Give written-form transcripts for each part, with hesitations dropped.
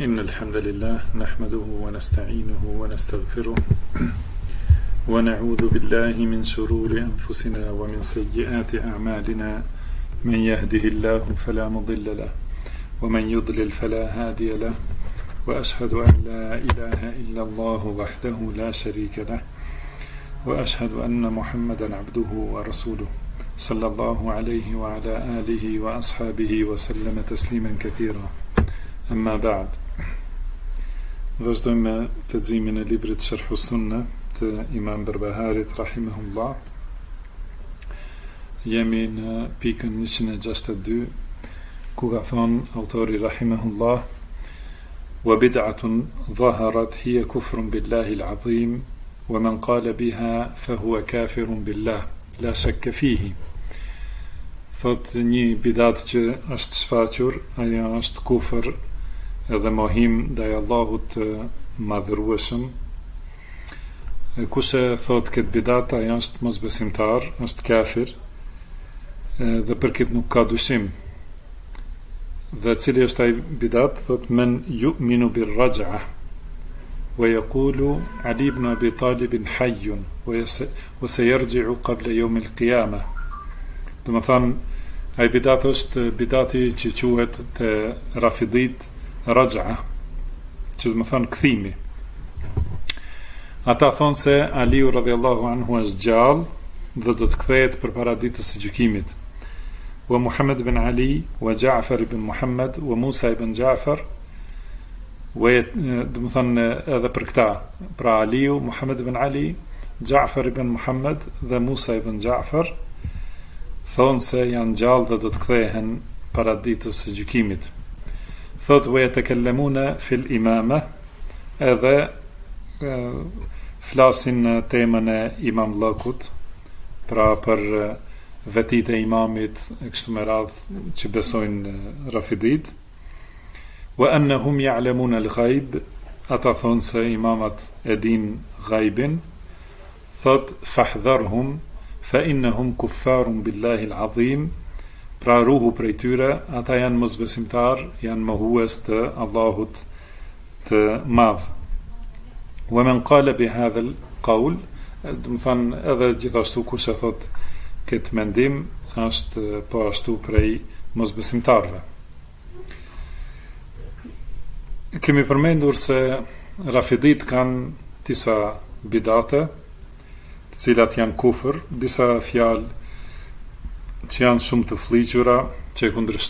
إن الحمد لله نحمده ونستعينه ونستغفره ونعوذ بالله من شرور أنفسنا ومن سيئات أعمالنا من يهده الله فلا مضل له ومن يضلل فلا هادي له وأشهد أن لا إله إلا الله وحده لا شريك له وأشهد أن محمدا عبده ورسوله صلى الله عليه وعلى آله وأصحابه وسلم تسليما كثيرا أما بعد. Vazhdojmë me leximin e librit Sharh Sunna të Imam Berbaharit rahimahullah. Jemi në pikën 162 ku ka thonë autori rahimahullah: wa bid'atun dhaharat hiya kufrun billahi al-azim wa man qala biha fa huwa kafirun billah la shakka fihi. Thot një bidat që është shfaqur, ajo është kufër edhe mohim ndaj Allahut madhërueshëm. Kushe thot këtë bidat, ajo është mosbesimtar, është kafir, dhe për këtë nuk ka dyshim. Dhe cili është ai bidat? Thot men yu'minu bir raj'a wa yaqulu Ali ibn Abi Talib hayyun wa sayarji'u qabla yawm al-qiyamah. Do të thonë, ai bidat është bidati që quhet te Rafidit Raj'a, që do të thonë kthimi. Ata thonë se Aliu radhiyallahu anhu është gjallë dhe do të kthehet përpara ditës së gjykimit. Wa Muhammad ibn Ali, wa Ja'far ibn Muhammad, wa Musa ibn Ja'far, do të thonë edhe për këta, pra Aliu, Muhammad ibn Ali, Ja'far ibn Muhammad dhe Musa ibn Ja'far thonë se janë gjallë dhe do të kthehen para ditës së gjykimit. Thot wa yatakallamuna fil imama, edhe flasin në temën e imamllëkut, pra për vetit e imamit e kështu me radhë që besojnë Rafidit. Wa annahum ya'lamuna al-ghaib, ata thonë se imamat e din ghaibin. Thot fahdharhum fa innahum kuffarun billahi al-azim, pra ruhu prej tyre, ata janë mosbesimtar, janë mohues të Allahut të madh. Wa man qala bi hadha al-qawl, do të thonë edhe gjithashtu kush e thot këtë mendim është po ashtu prej mosbesimtarëve. Kemi përmendur se Rafidit kanë disa bidate, të cilat janë kufër, disa fjalë që janë shumë të fliqura, që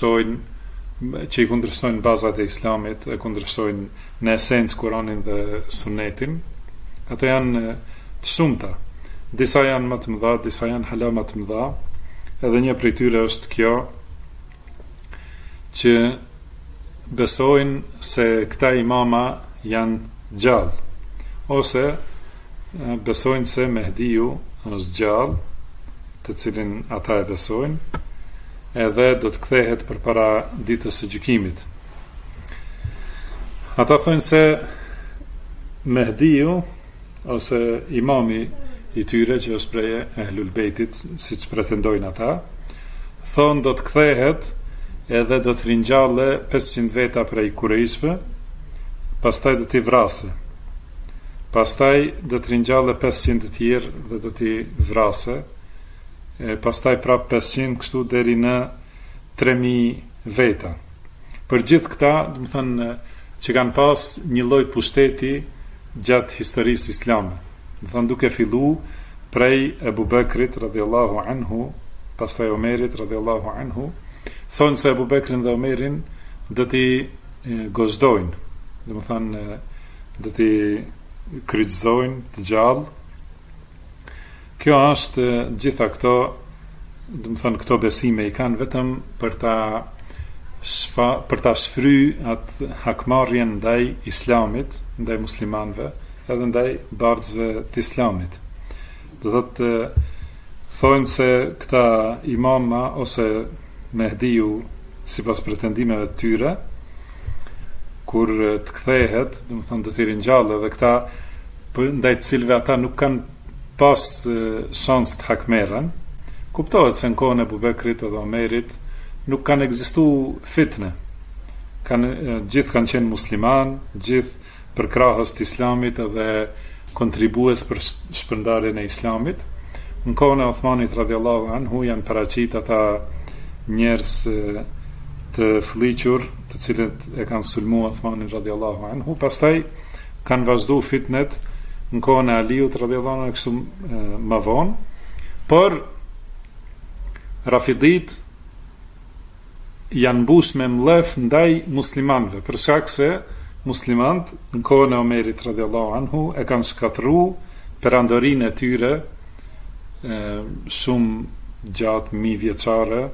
i kundërshtojnë bazat e Islamit, e kundërshtojnë në esencë Kur'anin dhe Sunnetin. Ato janë të shumta. Disa janë më të mëdha, disa janë hala më të mëdha. Edhe një prej tyre është kjo, që besojnë se këta imama janë gjallë, ose besojnë se Mehdiu është gjallë, të cilin ata e besojnë, edhe do të kthehet përpara ditës së gjykimit. Ata thonë se Mehdiu ose imami i tyre, që është prej Ehlul Bejtit, siç pretendojnë ata, thonë do të kthehet edhe do të ringjallë 500 veta prej kurejshve, pastaj do t'i vrasë. Pastaj do të ringjallë 500 të tjerë dhe do t'i vrasë. Pastaj prap 500, kështu deri në 3000 veta. Për gjithë këta, do të thënë që kanë pas një lloj pushteti gjatë historisë islame. Do të thënë duke fillu prej Ebu Bekrit radhiyallahu anhu, pastaj Omerit radhiyallahu anhu, thonë se Ebu Bekrin dhe Omerin do t'i gozdojnë, do të thënë do t'i kryqëzojnë të gjallë. Kjo është gjitha këto, do të thënë këto besime i kanë vetëm për ta shfry atë hakmarrjen ndaj Islamit, ndaj muslimanëve, edhe ndaj bardhësve të Islamit. Do thotë thonë se këta imama ose Mehdiu, sipas pretendimeve të tyre, kur të kthehet, do të thënë do t'i ringjallë, dhe këta ndaj të cilëve ata nuk kanë pas shans të hakmerën. Kuptohet se në kohën e Abu Bekrit edhe Omerit nuk kanë ekzistuar fitne. gjithë kanë qenë musliman, gjithë përkrahës të islamit edhe kontribues për shpërndarjen e islamit. Në kohën e Uthmanit radhiyallahu anhu janë paraqit ata njerëz të fliqur, të cilët e kanë sulmuar Uthmanin radhiyallahu anhu. Pastaj kanë vazhduar fitnet në kohën e Aliut radhiyallahu anhu kështu më vonë, por Rafidit janë mbush me mlef ndaj muslimanëve, për shkak se muslimant në kohën e Omerit radhiyallahu anhu e kanë shkatruar perandorinë e tyre shumë gjatë mijëvjeçare,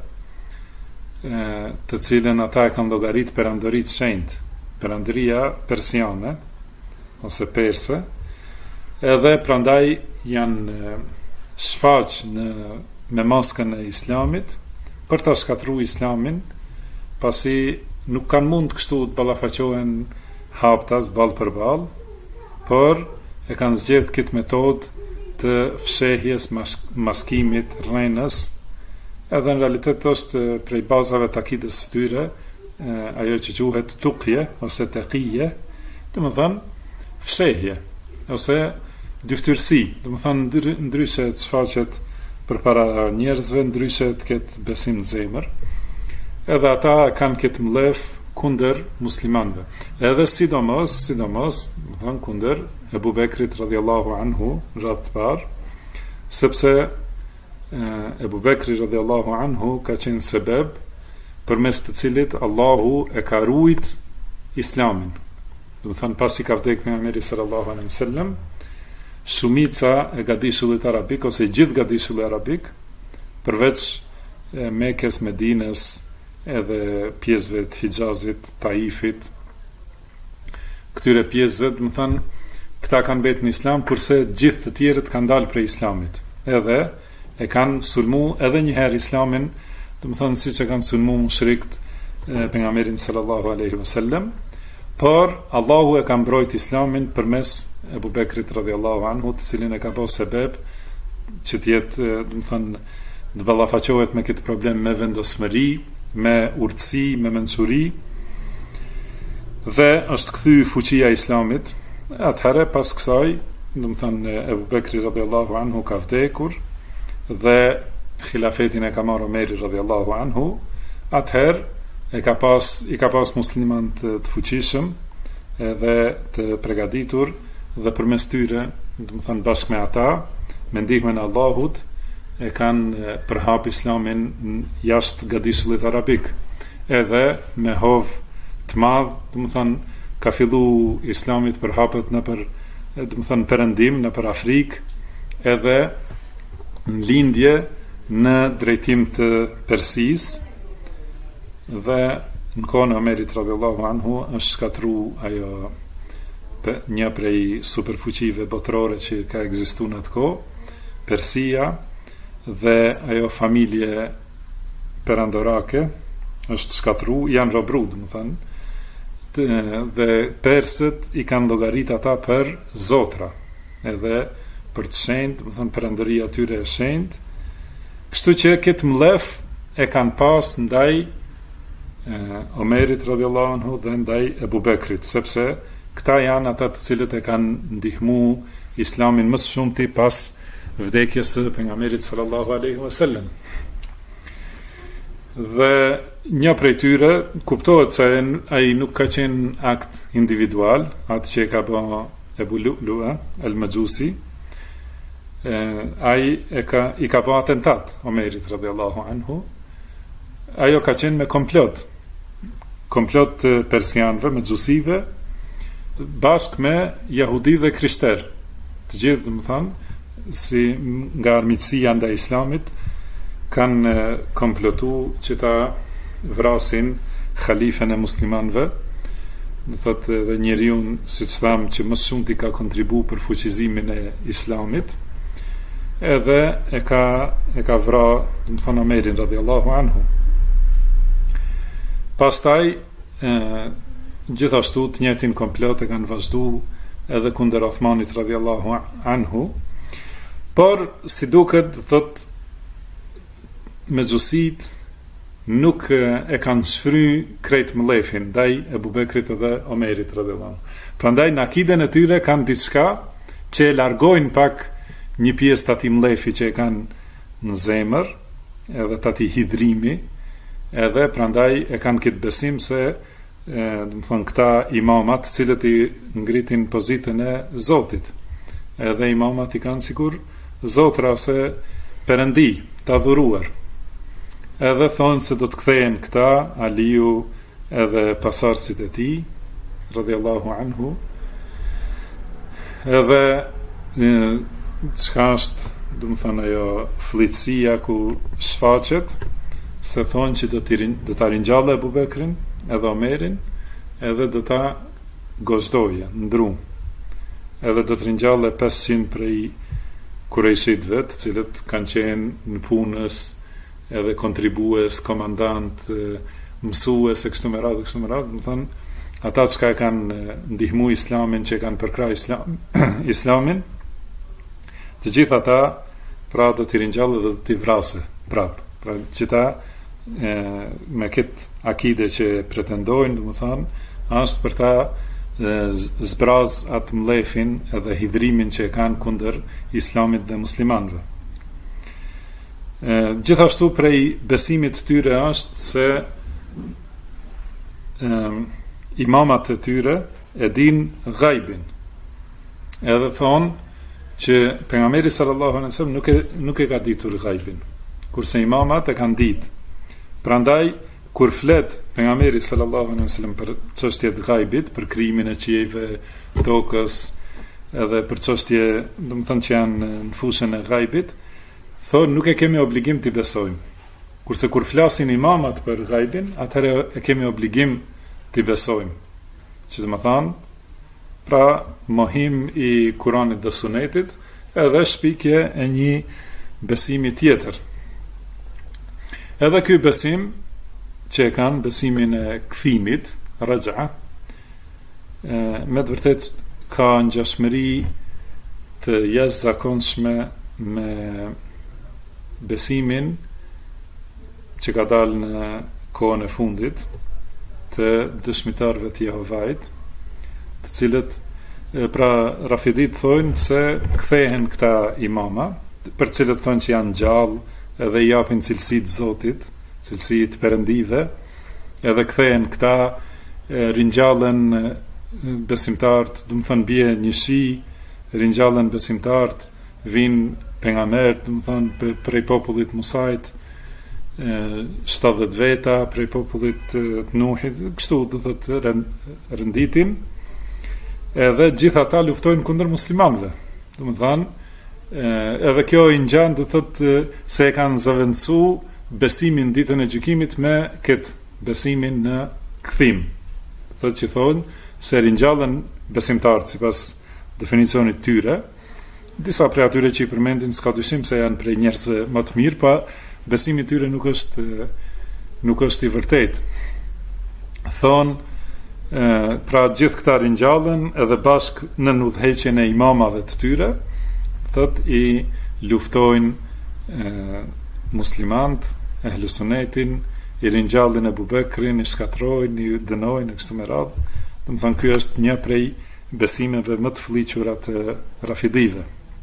të cilën ata e kanë llogarit perandoritë shenjtë, perandoria persiane ose perse, edhe prandaj janë shfaq me maskën e islamit për ta shkatruar islamin, pasi nuk kanë mund kështu të ballafaqohen haptas ball për ball, por e kanë zgjedhur këtë metodë të fshehjes, maskimit, rrenës, edhe në realitet është prej bazave të akidës së tyre, ajo që quhet tuqje ose taqije, domethënë fshehje ose dyftyrsi, domethënë ndryshe të shfaqet përpara njerëzve, ndryshe të ketë besim në zemër. Edhe ata kanë këtë mlef kundër muslimanëve. Edhe sidomos, domethënë kundër Ebu Bekrit radhiyallahu anhu, radhë të parë, sepse Ebu Bekri radhiyallahu anhu ka qenë sebeb përmes të cilit Allahu e ka ruajt islamin. Do të thënë pasi ka vdekur pejgamberi sallallahu alaihi wasallam, shumica e gadishullit arabik ose gjithë gadishulli arabik, përveç Mekës, Medinës, edhe pjesëve të Hijazit, Taifit, këtyre pjesëve, do të thënë, këta kanë betë në islam, kurse gjithë të tjerët kanë dalë prej islamit. Edhe e kanë sulmu edhe njëherë islamin, do të thënë siç e kanë sulmu mushrikët pejgamberin sallallahu alaihi wasallam, por Allahu e ka mbrojt islamin përmes Ebu Bekrit radhiyallahu anhu, të cilin e ka bërë sebeb që të jetë, do të thënë, të ballafaqohet me këtë problem me vendosmëri, me urtësi, me mençuri, dhe është kthy fuqia e islamit. Atëherë pas kësaj, do të thënë, Ebu Bekri radhiyallahu anhu ka vdekur dhe khilafetin e ka marrë Omeri radhiyallahu anhu. Atëherë i ka pas musliman të fuqishëm edhe të përgatitur, dhe përmes tyre, do të thënë bashkë me ata, me ndihmën e Allahut, e kanë përhap islamin jashtë gadishullit arabik, edhe me hov të madh, do të thënë ka fillu islamit përhapet nëpër, do të thënë perëndim nëpër Afrikë, edhe në lindje në drejtim të Persisë, dhe në kohën e Omerit radhiyallahu anhu është shkatruar ajo një prej superfuqive botërore që ka ekzistuar në atë kohë, Persia, dhe ajo familje perandorake është shkatruar, janë robru, domethënë, dhe persët i kanë llogarit ata për zotra, edhe për të shenjtë, domethënë perandoria e tyre e shenjtë, kështu që këtë mlef e kanë pas ndaj Omerit radhiyallahu anhu dhe ndaj Ebu Bekrit, sepse këta janë ata të cilët e kanë ndihmu islamin më së shumti pas vdekjes së pejgamberit sallallahu alaihi wasallam. Dhe një prej tyre kuptohet se ai nuk ka qenë akt individual, atë që ka bërë Ebu Lu'lu'a al-Majusi, ai i ka bërë atentat Omerit radhiyallahu anhu. Ajo ka qenë me komplot të persianëve, me xhusive, bashkë me jahudi dhe krishter, të gjithë, domethënë, si nga armiqësia ndaj islamit, kanë komplotu që ta vrasin khalifen e muslimanëve. Do thotë edhe njeriu, siç tham, që më shumë ti ka kontribuar për fuqizimin e islamit, edhe e ka vrarë, domethënë, Omerin radhiyallahu anhu. Pastaj gjithashtu të njëjtin komplot e kanë vazhduar edhe kundër Uthmanit radhiyallahu anhu, por si duket, thot, me xhusit, nuk e kanë shfry krejt mëllefin, ndaj Ebu Bekrit edhe Omerit radhiyallahu anhu. Prandaj në akiden e tyre kanë diçka që e largojnë pak një pjesë të atij mëlefi që e kanë në zemër, edhe të atij hidhrimi, edhe prandaj e kanë këtë besim se do të thonë këta imamat, cilët i ngritin pozitën e Zotit. Edhe imamat i kanë sikur zotra ose perëndi të adhuruar. Edhe thonë se do të kthehen këta, Aliu edhe pasardhësit e tij, radhiyallahu anhu. Edhe çka është, do të thonë ajo fllitësia ku shfaqet, se thonë që do ta ringjallë Abu Bekrin, edhe Omerin, edhe do ta gozdoje, ndru. Edhe do të ringjallë 500 prej kurejshitëve, të cilët kanë qenë në punës, edhe kontribues, komandant, mësues, e kështu me radhë, më thënë, ata që kanë ndihmu islamin, që kanë përkra islamin, të gjithë ata, pra do t'i ringjallë dhe do t'i vrasë, prapë. Pra që ta, me këtë akide që pretendojnë, më thënë, ashtë për ta zbraz atë mlefin edhe hidrimin që e kanë kundër islamit dhe muslimanëve. Gjithashtu prej besimit të tyre është se imamat e tyre e din gajbin, edhe thonë që pejgamberi sallallahu alaihi wasallam nuk e ka ditur gajbin, kurse imamat e kanë ditë. Prandaj kur flet pejgamberi sallallahu alaihi wasallam për çështjet e gajbit, për krijimin e qiejve, tokës, edhe për çështje, domethënë që janë në fushën e gajbit, thonë nuk e kemi obligim t'i besojmë. Kurse kur flasin imamat për gajbin, atëherë e kemi obligim t'i besojmë. Që të më thanë, pra mohim i Kuranit dhe Sunetit, edhe shpikje e një besimi tjetër. Edhe ky besim, që e kanë besimin e kthimit, raj'a, me të vërtet ka ngjashmëri të jashtëzakonshme me besimin që ka dalë në kohën e fundit të dëshmitarëve të Jehovait, të cilët pra Rafidit thonë se kthehen këta imama, për cilët thonë që janë gjallë edhe i japin cilësitë Zotit, cilësitë perëndive, edhe kthehen këta, ringjallen besimtarët, do të thonë bie një shi, ringjallen besimtarët, vinë pejgamberët, do të thonë prej popullit Musait, 70 veta prej popullit të Nuhit, kështu do të thotë renditin, edhe gjithë ata luftojnë kundër muslimanëve. Do të thonë edhe kjo i ngjan, do të thotë se e kanë zëvendësu besimin ditën e gjykimit me këtë besimin në kthim. Thotë që thonë se ringjallen besimtarët sipas definicionit tyre. Disa prej atyre që i përmendin s'ka dyshim se janë prej njerëzve më të mirë, pa besimi i tyre nuk është i vërtet. Thonë, pra gjithë këta ringjallen edhe bashk në udhëheqjen e imamave të tyre, thot i luftojnë muslimant, ehlusunetin, i ringjallin Ebu Bekrin, i shkatrojnë, i dënojnë, e kështu me radhë. Do të thonë, ky është një prej besimeve më të fliqura të Rafidive.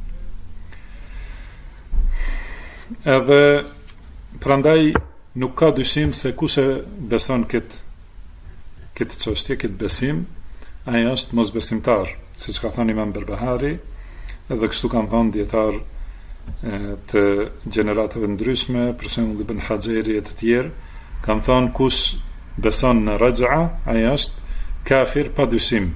Edhe prandaj nuk ka dyshim se kush e beson këtë çështje, këtë besim, ai është mosbesimtar, siç ka thënë Imam Berbahari, edhe kështu kanë thënë dietar të gjeneratave ndryshme, për shembull Ibn Hajeri e të tjerë, kanë thënë kush beson në raj'a, ai është kafir pa dyshim.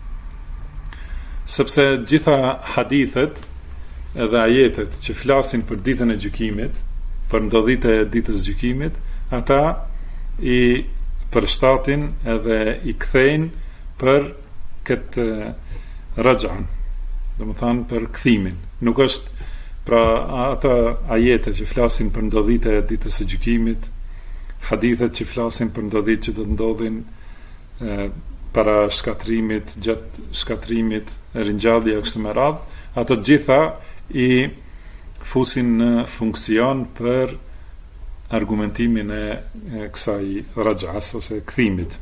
Sepse gjitha hadithet edhe ajetet që flasin për ditën e gjykimit, për ndodhitë e ditës gjykimit, ata i përshtatin edhe i kthejnë për këtë raj'an, do të thonë për kthimin. Nuk është pra ata ajete që flasin për ndodhitë e ditës së gjykimit, hadithet që flasin për ndodhitë që do të ndodhin para shkatrimit, gjatë shkatrimit, ringjallja e kështu me radhë, ato gjitha i fusin në funksion për argumentimin e kësaj raj'as ose kthimit.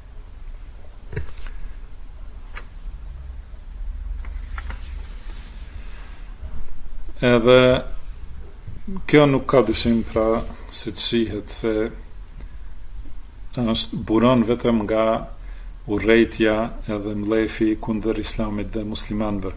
Edhe kjo nuk ka dyshim, pra si të shihet se është buron vetëm nga urrejtja edhe mlefi kundër islamit dhe muslimanëve.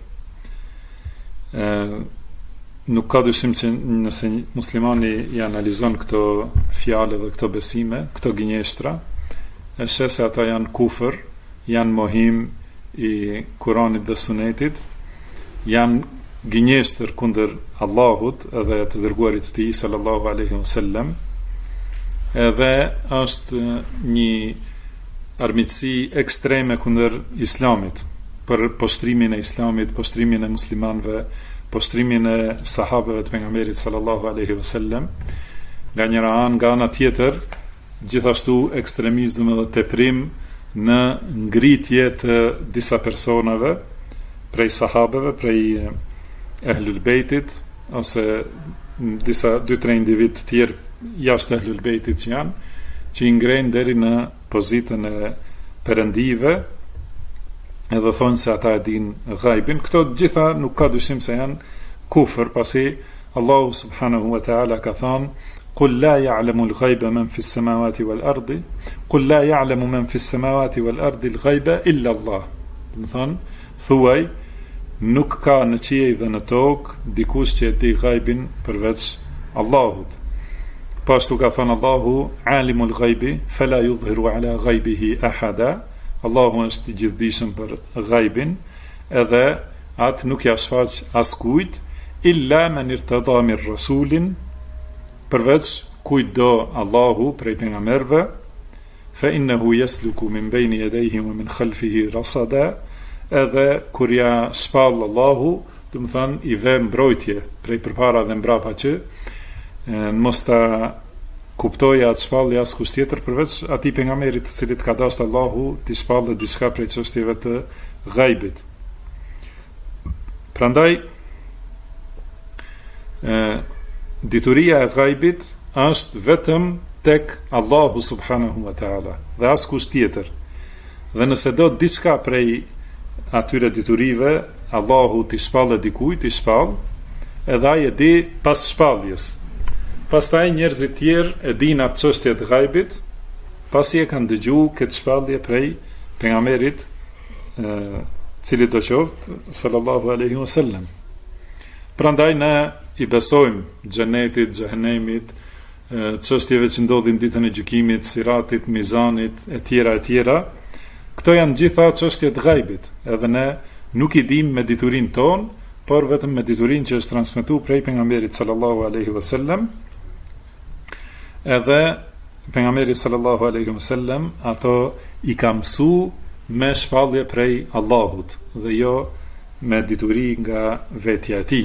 Nuk ka dyshim se nëse muslimani i analizon këto fjalë dhe këto besime, këto gënjeshtra, e sheh se ata janë kufër, janë mohim i Kuranit dhe Sunetit, janë gënjeshtër kundër Allahut edhe të dërguarit të tij sallallahu alaihi wasallam, edhe është një armiqësi ekstreme kundër islamit, për postrimin e islamit, postrimin e muslimanëve, postrimin e sahabëve të pejgamberit sallallahu alaihi wasallam. Nga njëra anë, nga ana tjetër, gjithashtu ekstremizëm dhe teprim në ngritje të disa personave prej sahabëve, prej Ehlul Bejtit, ose disa 2-3 individ të tjerë jashtë Ehlul Bejtit që i ngrejnë deri në pozitën e perëndive, edhe thonë se ata e dinë ghaibin. Këto gjitha nuk ka dyshim se janë kufër, pasi Allahu subhanahu wa ta'ala ka thonë: "Qul la ya'lamu al-ghayba man fi as-samawati wal-ardi, qul la ya'lamu man fi as-samawati wal-ardi al-ghayba illa Allah." Do të thonë, thuaj, nuk ka në qiell dhe në tokë dikush që e di ghaibin përveç Allahut. Pashtu ka thënë Allahu: "Alimul ghaibi fala yudhhiru ala ghaibihi ahada." Allahu është i gjithdijshëm për ghaibin, edhe atë nuk ja shfaq askujt, illa man irtada min rasulin, përveç kujt do Allahu prej pejgamberëve, fa innahu yasluku min bayni yadayhi wa min khalfihi rasada. Edhe kur ja shpall Allahu, do të thënë i vë mbrojtje prej përpara dhe mbrapa, që mos ta kuptoj atë shpallje askush tjetër përveç atij pejgamberit të cilit ka dashur Allahu të shpallë diçka prej çështjeve të ghaibit. Prandaj dituria e ghaibit është vetëm tek Allahu subhanahu wa taala dhe askush tjetër. Dhe nëse do diçka prej atyre diturive, Allahu t'i shpallë dikujt, t'i shpallë, edhe ai e di pas shpalljes. Pastaj njerëzit tjerë e dinë atë çështje të ghaibit, pasi e kanë dëgjuar këtë shpallje prej pejgamberit, cili do qoftë sallallahu alaihi wasallam. Prandaj ne i besojmë xhenetit, xhehenemit, çështjeve që ndodhin ditën e gjykimit, siratit, mizanit, e tjera. Këto janë gjitha çështje të ghaibit, edhe ne nuk i dimë me diturinë tonë, por vetëm me diturinë që është transmetuar prej pejgamberit sallallahu alaihi wasallam. Edhe pejgamberi sallallahu alaihi wasallam ato i ka mësuar me shpallje prej Allahut dhe jo me dituri nga vetja e tij.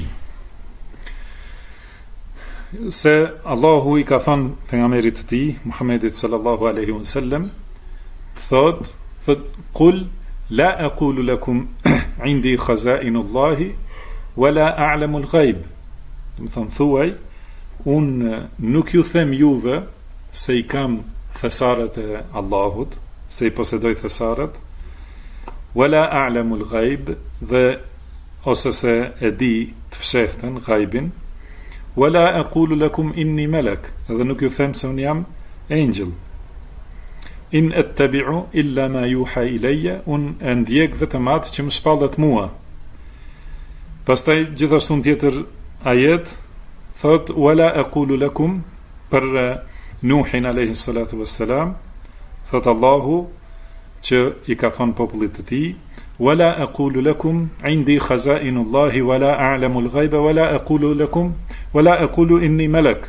Se Allahu i ka thënë pejgamberit të tij Muhammedit sallallahu alaihi wasallam, thotë: "Qul la aqulu lakum indi khaza'inu Allahi wala a'lamu al-ghaib." Do të thonë, thuaj, unë nuk ju them juve se i kam thesaret e Allahut, se i posedoj thesaret, wala a'lamu al-ghaib, dhe ose se e di të fshehtën ghaibin, wala aqulu lakum inni malak, dhe nuk ju them se unë jam angel. In attabi'u illa ma yuha ilayya, unë e ndjek vetëm atë që më shpallet mua. Pastaj gjithashtu në tjetër ajet thot: wala aqulu lakum, për Nuhin alayhi salatu wassalam, thot Allahu që i ka thënë popullit të tij: wala aqulu lakum indi khaza'inu Allahi wala a'lamu al-ghaiba wala aqulu inni malak.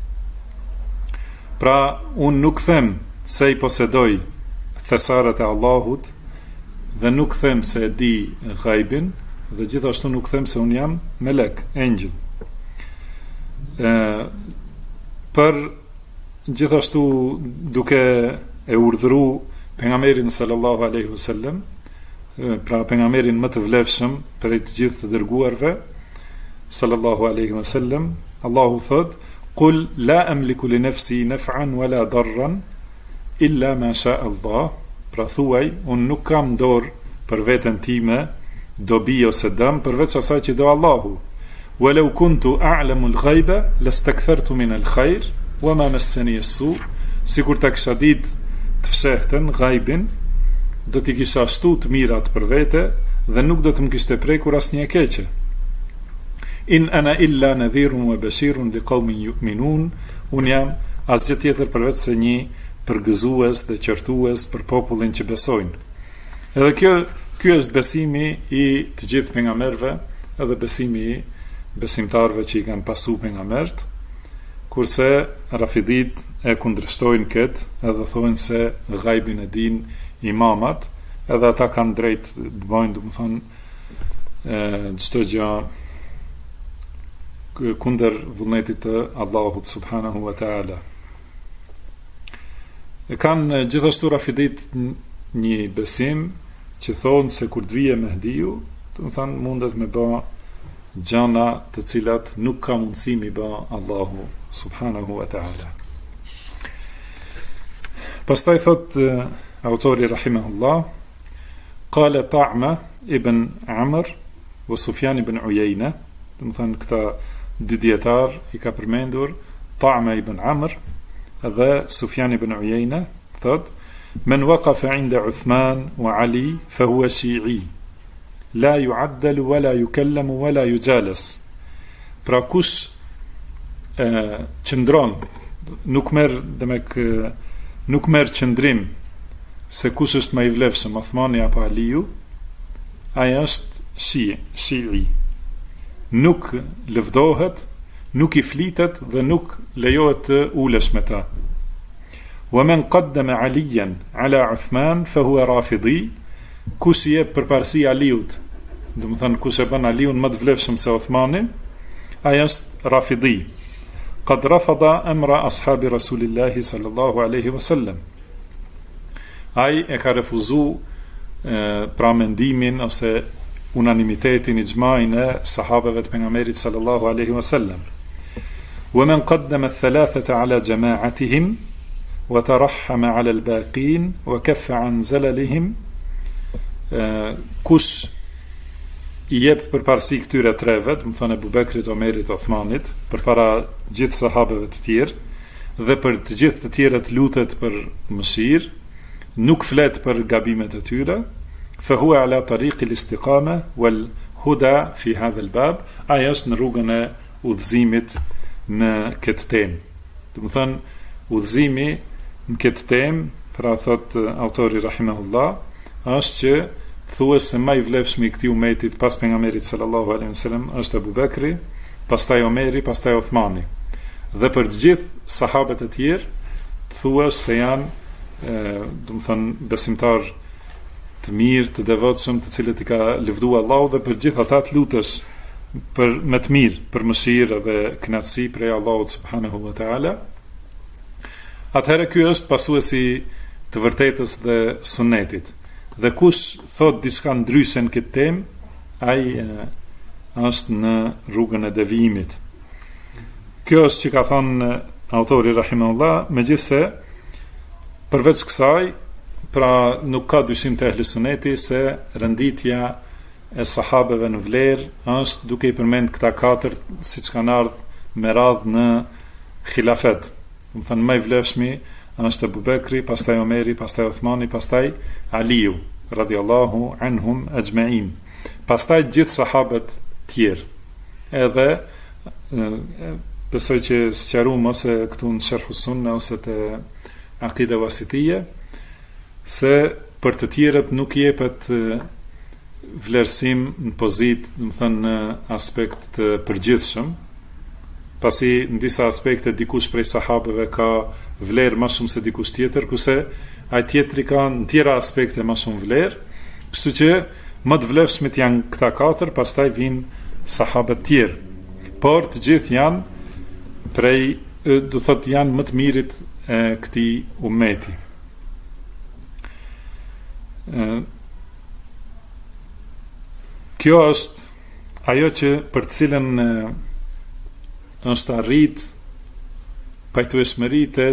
Pra unë nuk them se i posedoj thesaret e Allahut, dhe nuk them se e di ghaibin, dhe gjithashtu nuk them se unë jam melek, angel. Për gjithashtu duke e urdhëruar pejgamberin sallallahu alaihi wasallam, pra pejgamberin më të vlefshëm prej të gjithë të dërguarve sallallahu alaihi wasallam, Allahu thot: Qul la amliku li nafsi naf'an wala darran illa ma sha Allah. Pra thuaj, unë nuk kam dorë për veten time dobi ose dëm përveç asaj që do Allahu. Walau kuntu a'lamu al-ghaiba lastakthartu min al-khair wama massani as-su. Sikur ta kisha ditë të fshehtën, ghaibin, do t'i kisha shtu të mirat për vete dhe nuk do të më kishte prekur asnjë e keqe. In ana illa nadhirun wa bashirun liqaumin yu'minun. Un jam asgjë tjetër përveç se një përgëzues dhe qortues për popullin që besojnë. Edhe ky është besimi i të gjithë pejgamberëve, edhe besimi i besimtarëve që i kanë pasu pejgamberët, kurse rafidit e kundërshtojnë këtë, edhe thonë se ghaibin e din imamat, edhe ata kanë drejt të bëjnë, domethënë çdo gjë kundër vullnetit të Allahut subhanahu wa taala. E kanë gjithashtu rafidit një besim që thonë se kur të vijë Mehdiu, domethënë mundet me bë gjëra të cilat nuk ka mundësi mi bë Allahu subhanahu wa taala. Pastaj thot autori rahimahullah, qala Ta'ma ibn Amr wa Sufjan ibn Uyayna, domethënë këta dy dietar i ka përmendur Ta'ma ibn Amr dhe Sufjan ibn Uyayna, thot men waqafa 'inda Uthman wa Ali fa huwa shi'i la yu'addal wa la yukallam wa la yujalas. Pra kush qëndron, nuk merr qëndrim se kush është më i vlefshëm, Uthmani apo Aliu, ai është shi'i. Nuk lëvdohet, nuk i flitet dhe nuk lejohet të ulesh me ta. Wa man qaddama Aliyan ala Uthman fa huwa rafidi. Kush i jep përparësi Aliut, domethënë kush e bën Aliun më të vlefshëm se Uthmanin, ai është rafidi. Qad rafada amra ashabi Rasulillahi sallallahu alaihi wasallam. Ai e ka refuzu pra mendimin ose unanimitetin, ijma'in e sahabeve të pejgamberit sallallahu alaihi wasallam. Wa man qaddama ath-thalathata ala jama'atihim wa tarahhama ala al-baqin wa kaffa an zalalihim. Kush i jep përparësi këtyre treve, do të thonë Abu Bekrit, Omerit, Uthmanit, përpara gjithë sahabeve të tjerë, dhe për të gjithë të tjerët lutet për mëshirë, nuk flet për gabimet e tyre, fa huwa ala tariqi al-istiqama wal huda fi hadha al-bab. Ai është në rrugën e udhëzimit në këtë temë. Do të thonë udhëzimi në këtë temë, pra thot autori rahimahullah, është që thuhet se më i vlefshmi i këtij umetit pas pejgamberit sallallahu alaihi wasallam është Abu Bekri, pastaj Omeri, pastaj Uthmani. Dhe për të gjithë sahabët e tjerë thuhet se janë, do të thonë, besimtar të mirë, të devotshëm, të cilët i ka lëvduar Allahu, dhe për gjithë ata të lutesh për më të mirë, për mëshirë dhe kënaqësi prej Allahut subhanahu wa taala. Atëherë ky është pasuesi të vërtetës dhe sunetit. Dhe kush thot diçka ndryshe në këtë temë, ai është në rrugën e devijimit. Kjo është që ka thënë autori rahimahullah, megjithse përveç kësaj, pra nuk ka dyshim të ehli suneti se renditja e sahabeve në vlerë është duke i përmend këta katër, siç kanë ardhur me radhë në khilafet. Do të thënë më i vlefshmi është Abu Bekri, pastaj Omeri, pastaj Uthmani, pastaj Aliu radhiyallahu anhum ajma'in. Pastaj gjithë sahabët tjerë. Edhe besoj që sqaruam ose këtu në Sharh Sunna ose te Aqida Wasitiyya se për të tjerët nuk jepet vlerësim në pozitë, do të thënë në aspekt të përgjithshëm, pasi në disa aspekte dikush prej sahabëve ka vlerë më shumë se dikush tjetër, kurse ai tjetri ka në tjera aspekte më shumë vlerë, kështu që më të vlefshmit janë këta katër, pastaj vinë sahabët tjerë. Por të gjithë janë prej, do thotë janë më të mirit e këtij ummeti. Kjo është ajo që për të cilën është arrit pajtueshmëri të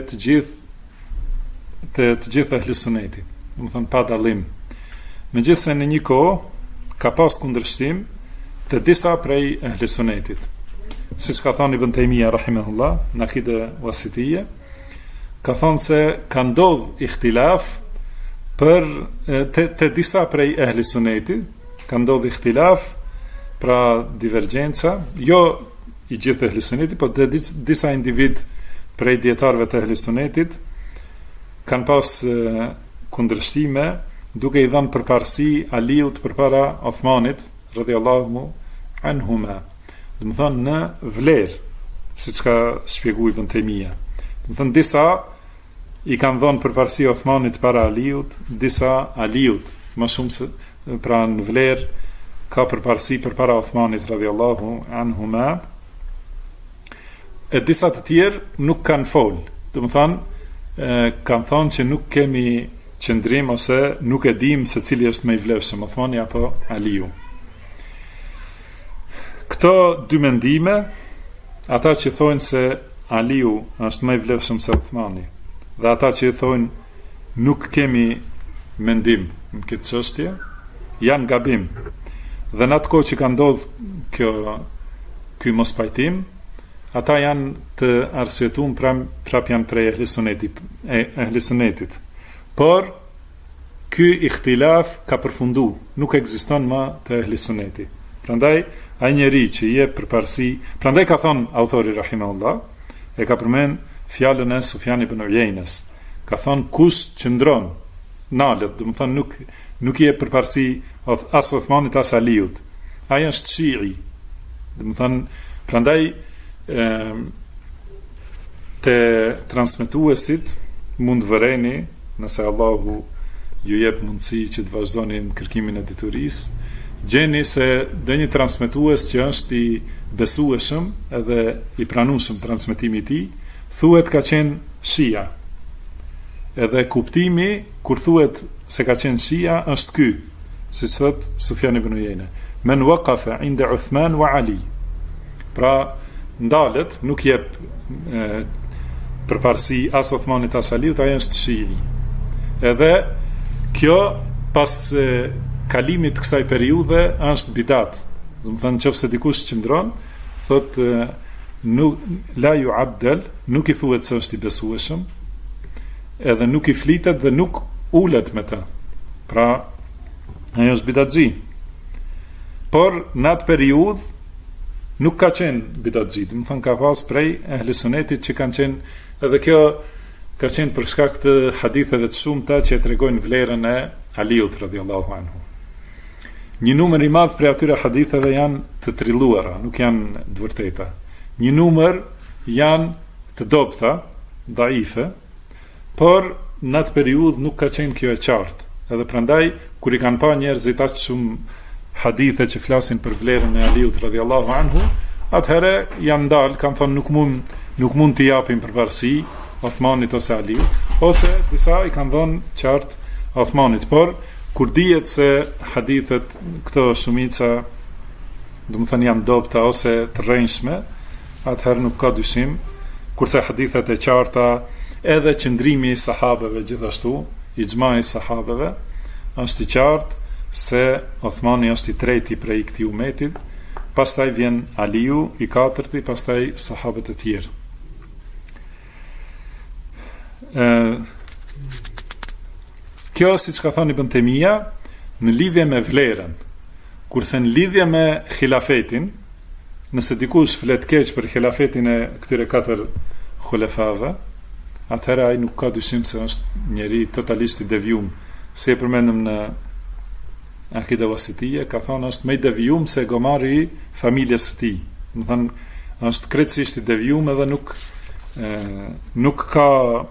gjithë ehlisuneti, do të thënë pa dallim. Megjithse në një kohë ka pas kundërshtim të disa prej ehlisunetit, siç ka thënë Ibn Taymija rahimahullah në Akide Wasitije, ka thënë se ka ndodhur ihtilaf për të disa prej ehlisuneti, ka ndodhur ihtilaf, pra divergjenca, jo i gjithë ehlisuneti, por të disa individ prej dietarëve të ehlisunetit kanë pas kundërshtime, duke i dhënë përparësi Aliut përpara Uthmanit radhiyallahu anhuma. Do të thonë në vlerë, siç ka shpjeguar Ibn Taymija. Do të thonë disa i kanë dhënë përparësi Uthmanit para Aliut, disa Aliut, më shumë se pra në vlerë ka përparësi përpara Uthmanit radhiyallahu anhuma. E disa të tjerë nuk kanë fol. Do të thonë kanë thonë që nuk kemi qëndrim ose nuk e dim se cili është më i vlefshëm, Uthmani apo Aliu. Këto dy mendime, ata që thonë se Aliu është më i vlefshëm se Uthmani, dhe ata që thonë nuk kemi mendim në këtë çështje, janë gabim. Dhe në atë kohë që ka ndodhur ky mospajtim, ata janë të arsyetuar prap janë prej ehlisunetit. Por ky ihtilaf ka përfundu, nuk ekziston më të ehlisuneti. Prandaj ai njeri që i jep përparësi, prandaj ka thënë autori rahimahullah, e ka përmend fjalën e Sufjan ibn Uyeinës. Ka thënë kush qëndron nalet, do të thonë nuk i jep përparësi as Uthmanit as Aliut. Ai është shi'i. Do të thonë prandaj te transmetuesit mund vëreni, nëse Allahu ju jep mundësi që të vazhdoni në kërkimin e diturisë, gjeni se dhe një transmetues që është i besueshëm edhe i pranueshëm transmetimi i tij, thuhet ka qenë shia. Edhe kuptimi kur thuhet se ka qenë shia është ky, siç thot Sufjan ibn Uyeyna, men waqafa inda Uthman wa Ali. Pra ndalet, nuk jep përparësi as Uthmanit as Aliut, ai është shii. Edhe kjo pas kalimit të kësaj periudhe është bidat. Do të thënë nëse dikush qëndron, thot nuk la yu'addal, nuk i thuhet se është i besueshëm, edhe nuk i flitet dhe nuk ulet me të. Pra ai është bidatxhi. Por në atë periudhë nuk ka qenë bidatxhi, do të thënë ka pas prej ehlisunetit që kanë qenë, edhe kjo ka qenë për shkak të haditheve të shumta që tregojnë vlerën e Aliut radhiyallahu anhu. Një numër i madh prej atyre haditheve janë të trilluara, nuk janë të vërteta. Një numër janë të dobta, dhaife, por në atë periudhë nuk ka qenë kjo e qartë. Edhe prandaj kur i kanë pa njerëzit aq shumë hadithe që flasin për vlerën e Aliut radhiyallahu anhu, atëherë janë ndalë, kanë thonë nuk mund t'i japim përparësi Uthmanit ose Aliut, ose disa i kanë dhënë qartë Uthmanit, por kur dihet se hadithet këto shumica, do të thënë janë dobta ose të rrënjshme, atëherë nuk ka dyshim, kurse hadithet e qarta, edhe qëndrimi i sahabeve gjithashtu, ixhmai i sahabeve, është i qartë se Uthmani është i treti prej këtij umetit, pastaj vjen Aliu i katërti, pastaj sahabët e tjerë. Kjo siç ka thënë Ibn Taymija në lidhje me vlerën, kurse në lidhje me khilafetin, nëse dikush flet keq për khilafetin e këtyre katër xulefave, atëherë ai nuk ka dyshim se është njeri totalisht i devijum. Si e përmendëm në Akide Wasitije, ka thonë është më i devijum se gomari i familjes së tij. Do thënë është krejtësisht i devijum edhe nuk ka,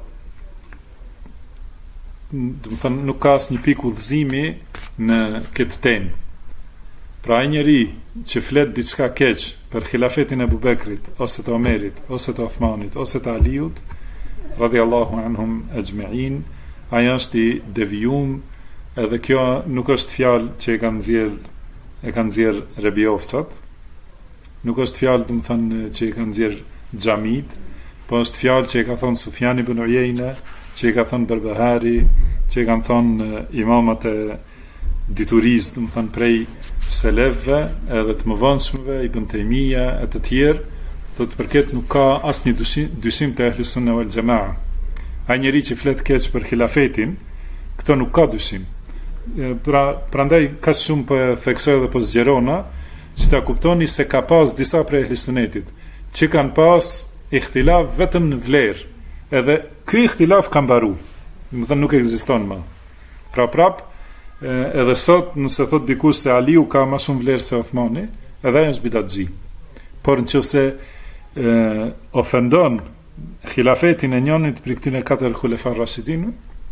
do të thënë nuk ka asnjë pikë udhëzimi në këtë temë. Pra ai njeri që flet diçka keq për khilafetin e Abu Bekrit, ose të Omerit, ose të Uthmanit, ose të Aliut, radhiyallahu anhum ajma'in, ai është i devijum. Edhe kjo nuk është fjalë që e kanë nxjerr Rebiovcat, nuk është fjalë, do të thënë, që e kanë nxjerr xhamit, po është fjalë që e ka thonë Sufjani ibn Uyejne, që e ka thonë Berbehari, që e kanë thonë imamat e diturisë, do të thonë prej selefëve, edhe të mëvonshmëve, Ibn Taymija e të tjerë, thotë përket nuk ka asnjë dyshim të Ahlus Sunne wal Jamaa. Ai njeri që flet keq për khilafetin, këto nuk ka dyshim. Prandaj kaq shumë po e theksoj dhe po zgjerona, që ta kuptoni se ka pas disa prej Ahlus Sunnetit që kanë pas ihtilaf vetëm në vlerë. Edhe ky ihtilaf ka mbaru. Do të thonë nuk ekziston më. Prap edhe sot nëse thot dikush se Aliu ka më shumë vlerë se Uthmani, edhe ai është bidatxhi. Por nëse ofendon khilafetin e njënit për këtyre 4 khulefar rashidin,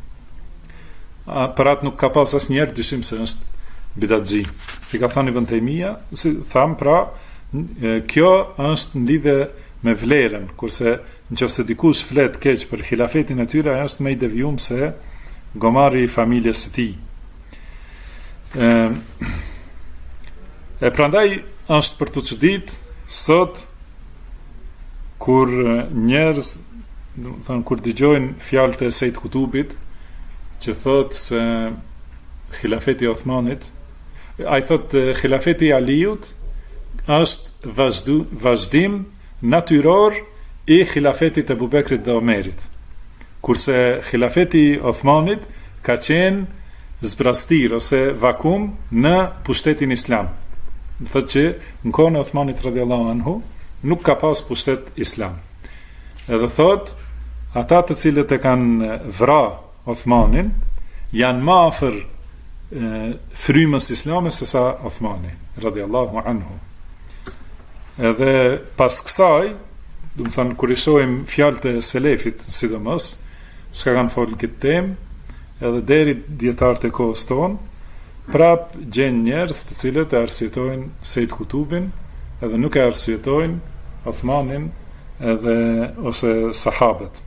për atë nuk ka pas asnjëherë dyshim se është bidatxhi. Si ka thënë Ibn Taymija, si tham pra, kjo është në lidhje me vlerën, kurse nëse dikush flet keq për khilafetin e tyre, ai është më i devijuar se gomari i familjes së tij. E prandaj është për të çudit sot kur njerëz, do të thonë kur dëgjojnë fjalët e Sejt Kutubit që thotë se khilafeti i Uthmanit, ai thotë khilafeti i Aliut është vazhdim natyror i khilafetit e Abubekrit dhe Omerit, kurse khilafeti i Uthmanit ka qenë zbrastir ose vakum në pushtetin islam. Thotë që në kohën e Uthmanit radhiyallahu anhu nuk ka pas pushtet islam. Edhe thotë ata të cilët e kanë vrarë Uthmanin janë më afër frymës islame se sa Uthmani radhiyallahu anhu. Edhe pas kësaj, do të thonë kur i shohim fjalët e selefit, sidomos, s'ka kanë folë këtë temë, edhe deri dietarët e kohës tonë, prap gjen njerëz të cilët e arsyetojnë Sejt Kutubin, edhe nuk e arsyetojnë Uthmanin edhe ose sahabët.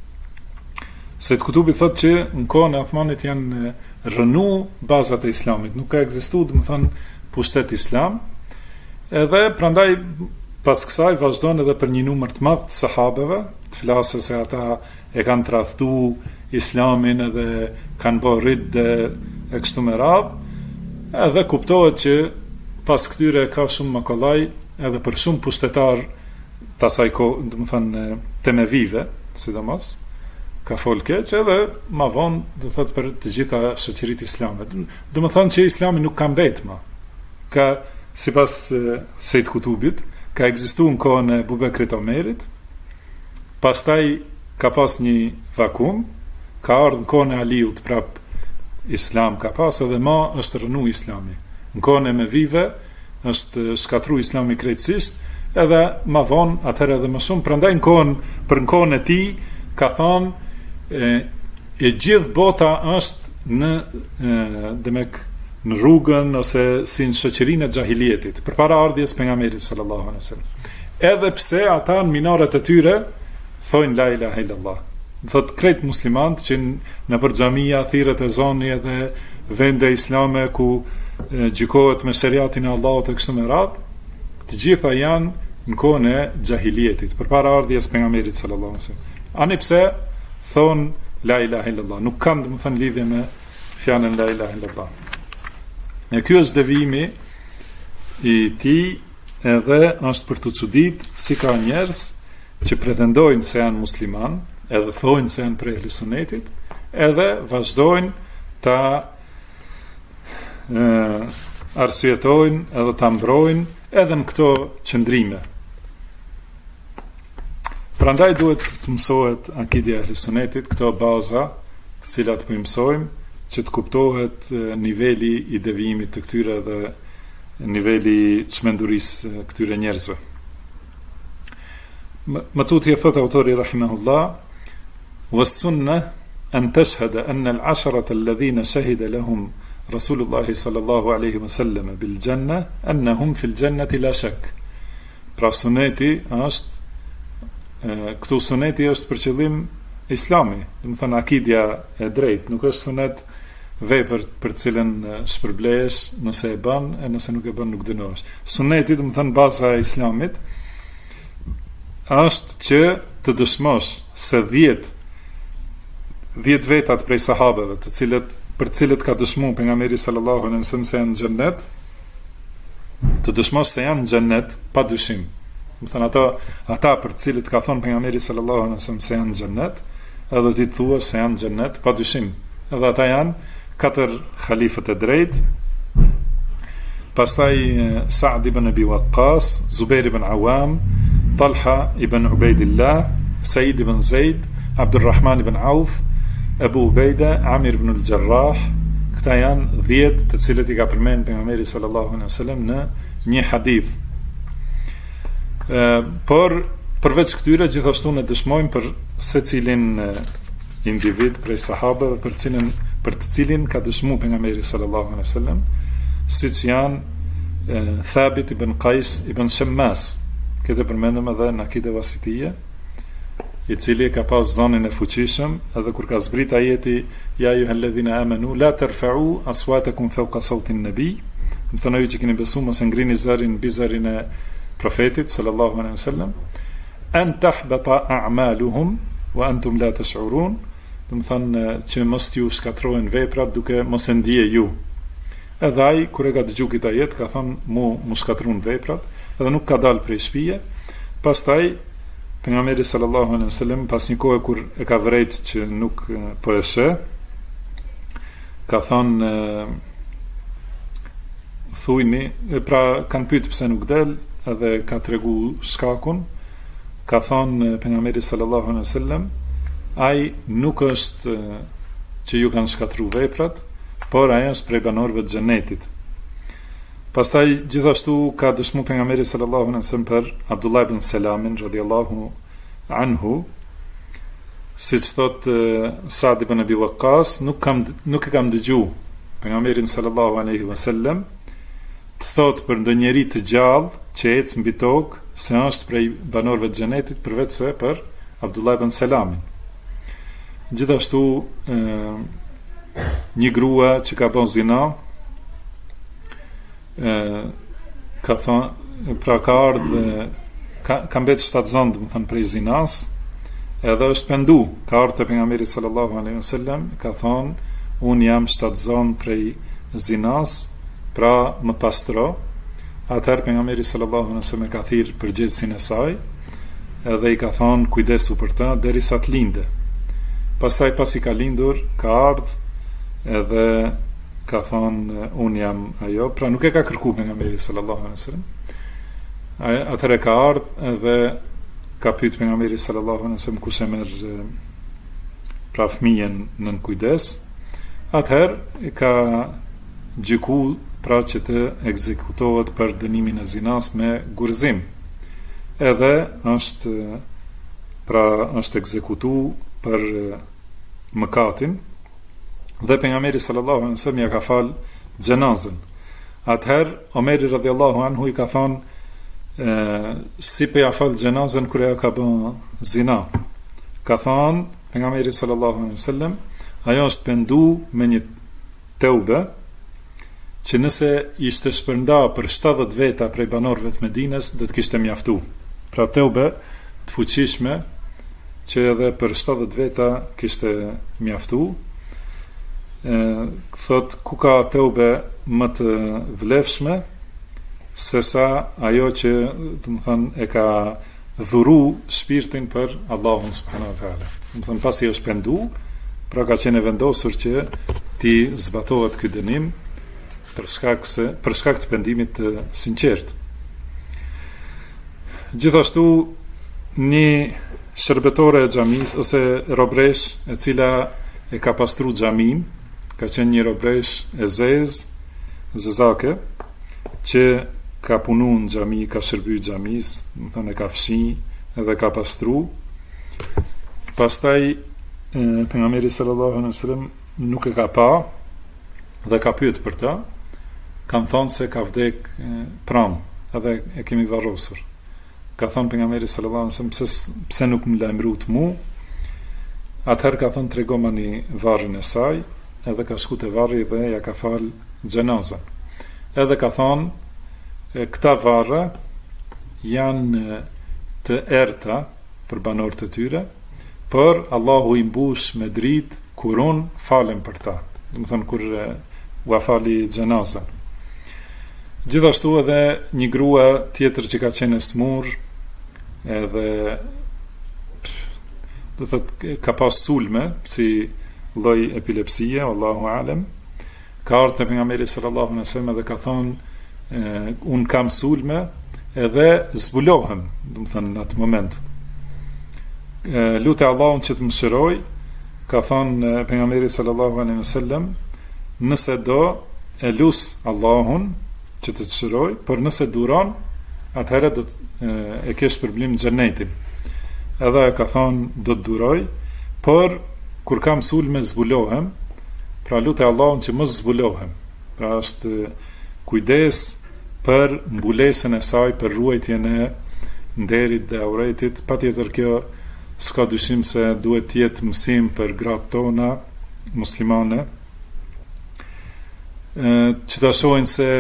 Sejt Kutubi thotë që në kohën e Uthmanit janë rënu bazat e islamit, nuk ka ekzistuar, do të thonë, pushtet islam, edhe prandaj pas kësaj vazhdon edhe për një numër të madh të sahabeve, të flasë se ata e kanë tradhtu islamin edhe kanë bërë ridë e kështu me radhë, edhe kuptohet që pas këtyre ka shumë makollaj edhe për shumë pushtetar të asaj kohë, do të thonë temevive, sidomos, ka folë keq, edhe ma vonë, do thotë për të gjitha shoqëritë islame. Do të thonë që islami nuk ka mbetë më. Ka, sipas Sejt Kutubit, ka ekzistuar në kohën e Abubekrit Omerit, pastaj ka pas një vakum, ka ardhur në kohën e Aliut prap islam ka pas, edhe më është rënu islami. Në kohën e Emevive është shkatru islami krejtësisht, edhe ma vonë atëherë edhe më shumë, prandaj në kohën e tij ka thonë e gjithë bota është në demek në rrugën ose si në shoqërinë e xahilietit përpara ardhjes pejgamberit sallallahu alaihi wasallam. Edhe pse ata në minaret e tyre thonë la ilaha illallah. Thot krejt muslimanët që në për xhamia thirret e zoni edhe vende islame ku gjykohet me shariatin e Allahut e kështu me radhë, të gjitha janë në kohën e xahilietit përpara ardhjes pejgamberit sallallahu alaihi wasallam. Ani pse thonë la ilaha illallah, nuk kanë domethënë lidhje me fjalën la ilaha illallah. E kjo është devijimi i tij, edhe është për të çudit si ka njerëz që pretendojnë se janë musliman, edhe thojnë se janë prej Ahlus Sunnetit, edhe vazhdojnë ta arsyetojnë edhe ta mbrojnë edhe në këto qëndrime. Prandaj duhet të mësohet akidja e Ahlus Sunnetit, këto baza, të cilat po i mësojmë, që të kuptohet niveli i devijimit të këtyre dhe niveli çmendurisë këtyre njerëzve. Më tutje thot autori rahimahullah, was-sunna an tashhada anna al-'asharata alladhina shahida lahum Rasulullah sallallahu alaihi wasallam bil janna annahum fil jannati la shak. Pra suneti është këtu suneti është për qëllim islami, do të thënë akidja e drejtë, nuk është sunet vepër për cilën shpërblehesh nëse e bën e nëse nuk e bën nuk dënohesh. Suneti, do të thënë baza e islamit, është që të dëshmosh se 10 vetat prej sahabeve, për cilët ka dëshmuar pejgamberi sallallahu alaihi wasallam se janë në xhennet, të dëshmosh se janë në xhennet pa dyshim. Do thënë ata për të cilët ka thënë pejgamberi sallallahu alaihi wasallam se janë në xhennet, edhe ti thua se janë në xhennet pa dyshim. Edhe ata janë 4 khalifët e drejtë. Pastaj Sa'd ibn Abi Waqqas, Zubair ibn Awam, Talha ibn Ubaidillah, Said ibn Zaid, Abdurrahman ibn Auf, Abu Ubaida, Amir ibn al-Jarrah. Këta janë 10 të cilët i ka përmend pejgamberi sallallahu alaihi wasallam në një hadith. Por përveç këtyre gjithashtu ne dëshmojmë për secilin individ prej sahabëve për të cilin ka dëshmuar pejgamberi sallallahu alaihi wasallam, siç janë Thabit ibn Qais ibn Shammas, këtë përmendëm edhe në Akide Wasitije, i cili ka pas zonin e fuqishëm, edhe kur ka zbrit ajeti ja ayyuhalladhina amanu la tarfa'u aswatakum fawqa sawti an-nabi, do thonë ju që keni besuar mos e ngrini zërin mbi zërin e profetit sallallahu alaihi wasallam, an tahbata a'maluhum wa antum la tash'urun, do thonë që mos t'ju shkatrohen veprat duke mos e ndije ju. Edhe ai kur e ka dëgjuar këtë ajet ka thënë mu shkatrun veprat, edhe nuk ka dalë prej shtëpie. Pastaj pejgamberi sallallahu alaihi wasallam pas një kohe kur e ka vrejt që nuk po e sheh, ka thënë thujni, pra kanë pyet pse nuk del, edhe ka tregu shkakun. Ka thënë pejgamberi sallallahu alaihi wasallam, ai nuk është që ju kanë shkatruar veprat, por ai është prej banorëve të xhenetit. Pastaj gjithashtu ka dëshmuar pejgamberi sallallahu alaihi wasallam për Abdullah ibn Salamin radhiyallahu anhu, siç thot Sa'd ibn Abi Waqqas, nuk e kam dëgjuar pejgamberin sallallahu alaihi wasallam të thot për ndonjëri të gjallë që ecë mbi tokë se është prej banorëve të xhenetit përveç se për Abdullah ibn Salamin. Gjithashtu një grua që ka bën zina, ka thënë, pra ka ardhur, ka mbet 7 zonë, do të thënë prej zinas, edhe është pendu, ka ardhur te pejgamberi sallallahu alaihi wasallam, ka thënë, un jam 7 zonë prej zinas, pra më pastro. Atëherë pejgamberi sallallahu alaihi wasallam ka thirr përgjegjësinë e saj, edhe i ka thënë kujdesu për ta derisa të lindë. Pastaj pasi ka lindur, ka ardhur edhe ka thonë unë jam ajo, pra nuk e ka kërku pejgamberi sallallahu alaihi wasallam. Atëherë ka ardhur edhe ka pyet pejgamberi sallallahu alaihi wasallam kush e merr pra fëmijën nën kujdes. Atëherë ka gjyku pra që të ekzekutohet për dënimin e zinas me gurzim. Edhe është ekzekutuar për mëkatin. Dhe pejgamberi sallallahu alaihi wasallam ja ka fal xhenazën. Atëherë Omeri radhiyallahu anhu i ka thonë si pe ja fal xhenazën kur ja ka bën zina. Ka thonë pejgamberi sallallahu alaihi wasallam, ajo është pendu me një teube që nëse ishte shpërnda për 70 veta prej banorëve të Medinës do të kishte mjaftuar. Pra teube të fuqishme që edhe për 70 veta kishte mjaftuar. Thot ku ka teube më të vlefshme se sa ajo që do të thënë e ka dhuru shpirtin për Allahun subhanahu wa taala. Do të thënë pasi është pendu, pra ka qenë vendosur që ti zbatohet ky dënim për shkak të pendimit të sinqert. Gjithashtu një shërbetore e xhamis ose robresh e cila e ka pastru xhamin, ka qenë një robresh e zezake, që ka punu në xhami, ka shërby xhamis, më thënë e ka fshi edhe ka pastru. Pastaj pejgamberi sallallahu alaihi wasallam nuk e ka pa dhe ka pyet për ta, kanë thonë se ka vdek pranë, edhe e kemi varrosur. Ka thonë pejgamberi sallallahu alaihi wasallam pse nuk më lajmërut mu. Atëherë ka thonë tregomani varrin e saj, edhe ka shku te varri dhe ja ka fal xhenazën. Edhe ka thonë këta varre janë të errta për banorët e tyre, por Allahu i mbush me dritë kur unë falem për ta. Do të thonë kur u fali xhenazën. Gjithashtu edhe një grua tjetër që ka qenë e smur, edhe do të thotë ka pas sulme si lloj epilepsie, Allahu alem, ka ardhur te pejgamberi sallallahu alaihi wasallam dhe ka thonë un kam sulme edhe zbulohem, do të thënë në atë moment. Lutë Allahun që të më shëroj, ka thonë pejgamberi sallallahu alaihi wasallam, nëse do e lut Allahun që të shëroj, por nëse duron, atëherë do e kesh problem në xhenetin. Edhe ka thonë do të duroj, por kur kam sulme zbulohem, pra lutë Allahun që mos zbulohem. Pra është kujdes për mbulesën e saj, për ruajtjen e nderit dhe auretit. Patjetër kjo s'ka dyshim se duhet të jetë mësim për gratë tona muslimane, që ta shohin se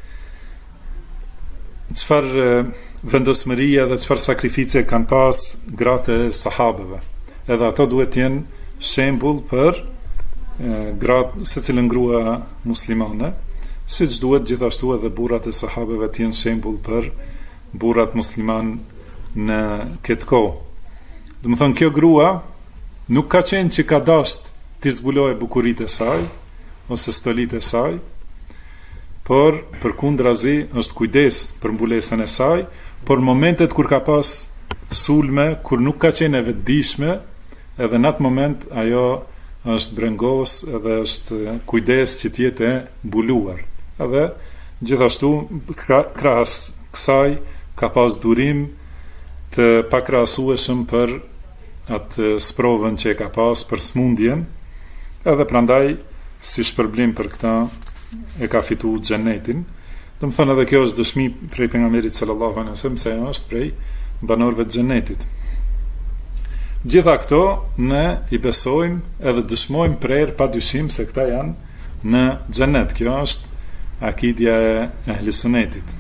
çfarë vendosmëria dhe çfarë sakrifice kanë pas gratë e sahabeve. Edhe ato duhet të jenë shembull për gratë secilën grua muslimane, siç duhet gjithashtu edhe burrat e sahabeve të jenë shembull për burrat musliman në këtë kohë. Do të thonë kjo grua nuk ka qenë që ka dashur të zbulojë bukuritë e saj ose stolitë e saj, por përkundrazi është kujdes për mbulesën e saj, por momentet kur ka pas sulme, kur nuk ka qenë e vetëdijshme, edhe në atë moment ajo është brengos edhe është kujdes që të jetë e mbuluar. Edhe gjithashtu krahas kësaj ka pas durim të pakrahasueshëm për atë sprovën që e ka pas për smundjen, edhe prandaj si shpërblim për këta e ka fituar xhenetin. Do të thonë edhe kjo është dëshmi prej pejgamberit sallallahu alaihi wasallam se ajo është prej banorëve të xhenetit. Gjitha këto ne i besojmë edhe dëshmojmë prerë pa dyshim se këta janë në xhenet. Kjo është akidja e ehli sunetit.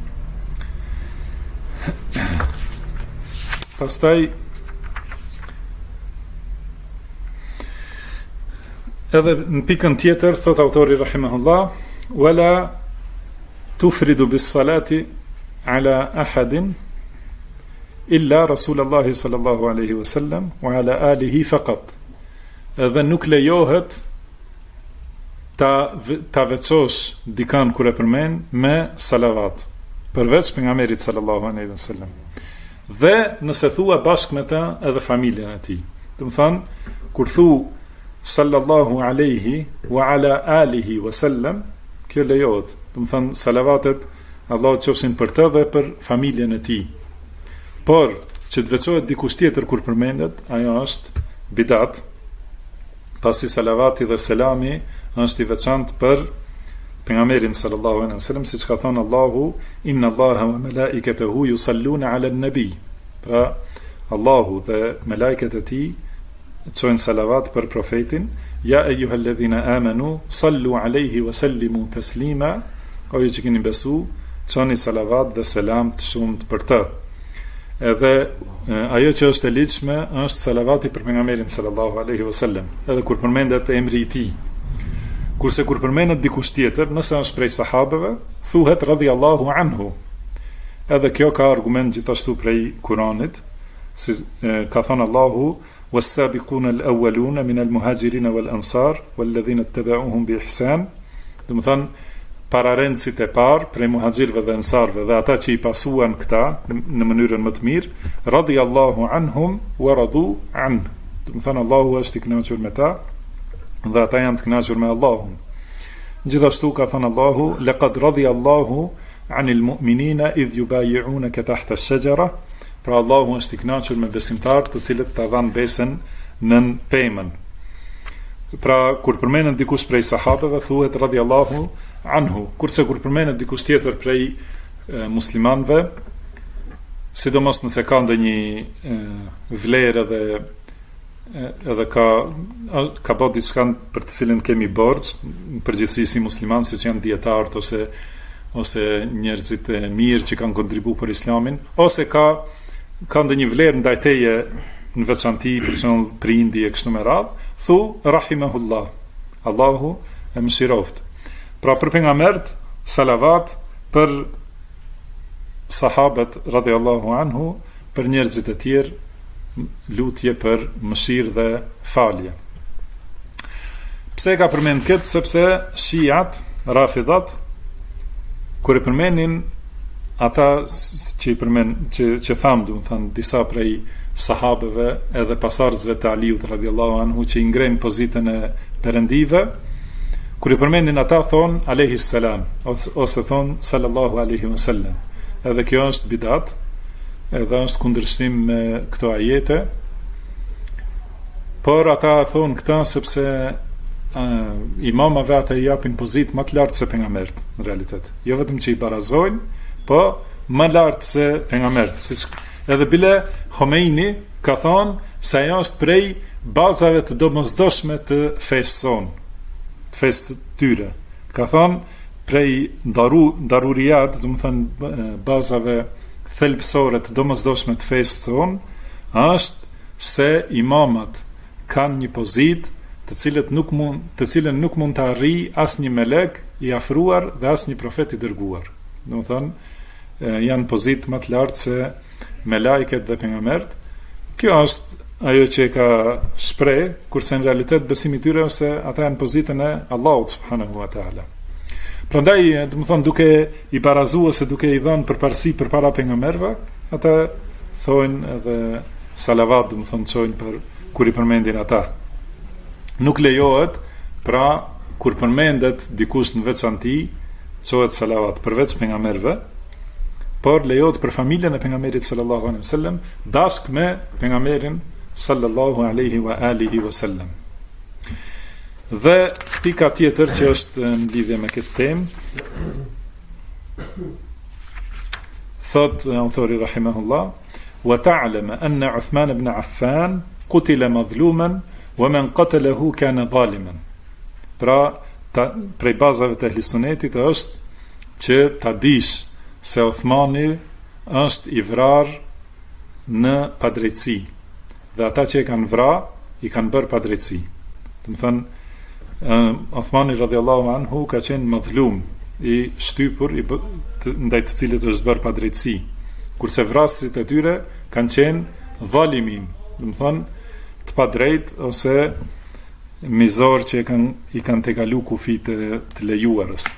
Pastaj edhe në pikën tjetër thot autori rahimahullah, wala tufridu bis salati ala ahadin illa Rasulullahi sallallahu alaihi wasallam wa ala alihi faqat. Edhe nuk lejohet ta veçosh dikan kur e përmend me salavat, përveç pejgamberit sallallahu alaihi wasallam. Dhe nëse thua bashkë me ta edhe familjen e tij. Do të thonë kur thu sallallahu alaihi wa ala alihi wasallam, kjo lejohet. Do të thonë salavatet Allahu qofshin për të dhe për familjen e tij. Por që të veçohet dikush tjetër kur përmendet, ajo është bidat. Pasi salavati dhe selami është i veçantë për pejgamberin sallallahu alaihi wasallam, siç ka thënë Allahu, inna Allaha wa malaikatahu yusalluna ala an-nabi. Pra Allahu dhe melekët e tij çojnë salavat për profetin, ja ayyuhalladhina amanu sallu alaihi wa sallimu taslima. O ju që keni besu, çoni salavat dhe selam të shumt për të. Edhe ajo që është e ligjshme është salavati për pejgamberin sallallahu alaihi wasallam, edhe kur përmendet emri i tij. Kurse kur përmendet dikush tjetër, nëse është prej sahabeve, thuhet radhiyallahu anhu. Edhe kjo ka argument gjithashtu prej Kuranit, si ka thënë Allahu, was-sabiquna al-awwaluna min al-muhajirin wal-ansar wal-ladhina ittaba'uhum bi ihsan. Do të thonë pararendësit e parë prej muhaxhirëve dhe ansarëve dhe ata që i pasuan këta në mënyrën më të mirë, radhiyallahu anhum wa radu an. Do të thonë Allahu është i kënaqur me ta dhe ata janë të kënaqur me Allahun. Gjithashtu ka thënë Allahu, laqad radiyallahu anil mu'minina idh yubayyi'unaka tahta ash-shajara. Pra Allahu është i kënaqur me besimtarët të cilët ta dhanë besën nën pemën. Pra kur përmendet dikush prej sahabeve thuhet radhiyallahu anhu, kurse kur përmendet dikush tjetër prej muslimanëve, sidomos nëse ka ndonjë vlerë edhe ka bërë diçka për të cilën kemi borxh, në përgjithësi si musliman, siç janë dietarët ose njerëzit e mirë që kanë kontribuar për Islamin, ose ka ka ndonjë vlerë ndaj teje në veçanti, për shembull prindi e kështu me radhë, thu rahimahullah, Allahu e mëshiroft. Pra për pejgambert salavat, për sahabët radhiyallahu anhu, për njerëzit e tjerë lutje për mëshirë dhe falje. Pse ka përmend këtë? Sepse shiat, rafidat, kur e përmenin ata që thamë, do të thënë, disa prej sahabeve edhe pasardhësve të Aliut radhiyallahu anhu që i ngrenë pozitën e perëndive, kur i përmendin ata thon alayhi salam ose thon sallallahu alaihi wasallam. Edhe kjo është bidat, edhe është kundërshtim me këto ajete. Por ata thon këta sepse imamave ata i japin pozitë më të lartë se pejgambert në realitet. Jo vetëm që i barazojnë, po më lartë se pejgambert. Siç edhe bile Khomeini ka thonë se ajo është prej bazave të domosdoshme të fesë sonë, të fesë tyre. Ka thonë prej daruriyat, do të thënë bazave thelbësore të domosdoshme të fesë sonë, është se imamat kanë një pozitë të cilën nuk mund të arrijë asnjë melek i afruar dhe asnjë profet i dërguar. Do të thënë janë pozitë më të lartë se melajket dhe pejgambert. Kjo është ajo që ka shpreh, kurse në realitet besimi i tyre ose ata janë pozitën e Allahut subhanahu wa taala. Prandaj, do të thonë, duke i barazuar ose duke i dhënë përparësi përpara pejgamberëve, ata thonë edhe salavat, do të thonë çojnë për kur i përmendin ata. Nuk lejohet, pra kur përmendet dikush në veçanti, çohet salavat përveç pejgamberëve, por lejohet për familjen e pejgamberit sallallahu alaihi wasallam, dashk me pejgamberin sallallahu alaihi wa alihi wasallam. Dhe pika tjetër që është në lidhje me këtë temë, thot autori rahimahullah, wa ta'lama anna Uthman ibn Affan qutila madhluman wa man qatalahu kana zaliman. Pra prej bazave të ehlisonetit është që ta dish se Uthmani është i vrarë në padrejtësi dhe ata që e kanë vrarë i kanë bërë padrejtësi. Do të thënë, Uthmani radhiyallahu anhu ka qenë madhlum, i shtypur ndaj të cilët është bërë padrejtësi, kurse vrasësit e tyre kanë qenë dhalimin, do të thënë të padrejt ose mizor që i kanë tejkalu kufit të lejuarës.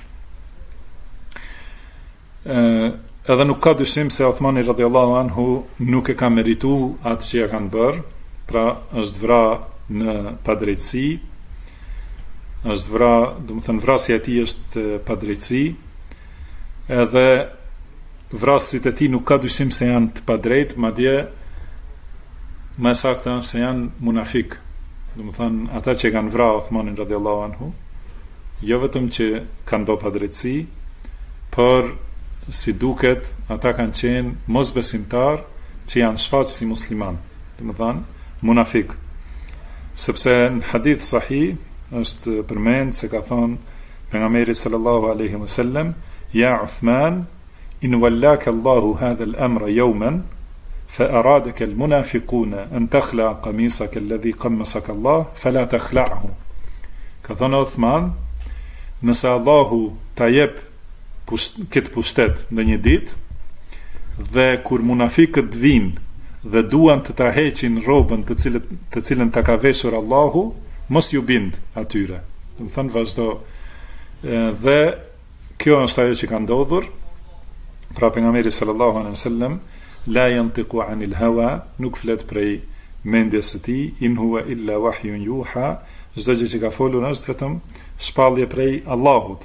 Edhe nuk ka dyshim se Uthmani radhiyallahu anhu nuk e ka meritu atë që ja kanë bërë, pra është vra në padrejtësi, është vra, do të thënë vrasja e tij është padrejtësi, edhe vrasësit e tij nuk ka dyshim se janë të padrejtë, madje më saktë se janë munafik. Do të thënë ata që kanë vrarë Uthmanin radhiyallahu anhu, jo vetëm që kanë bërë padrejtësi, por si duket, ata kanë qenë mosbesimtar që janë shfaqë si musliman, do të thënë munafik. Sepse në hadith sahih është përmend se ka thonë pejgamberi sallallahu alaihi wasallam, ya Uthman, in wallaka Allahu hadha al-amra yawman fa aradaka al-munafiquna an takhla qamisaka alladhi qammasaka Allah fala takhla'hu. Ka thonë Uthman, nëse Allahu ta jep këtë pushtet në një ditë dhe kur munafikët vinë dhe duan të ta heqin robën të cilën ta ka veshur Allahu, mos ju bind atyre. Do të thënë vazhdo. Dhe kjo është ajo që ka ndodhur. Pra pejgamberi sallallahu alaihi wasallam la yantiqu anil hawa, nuk flet prej mendjes së tij, in huwa illa wahyun yuha, çdo gjë që ka folur është vetëm shpallje prej Allahut.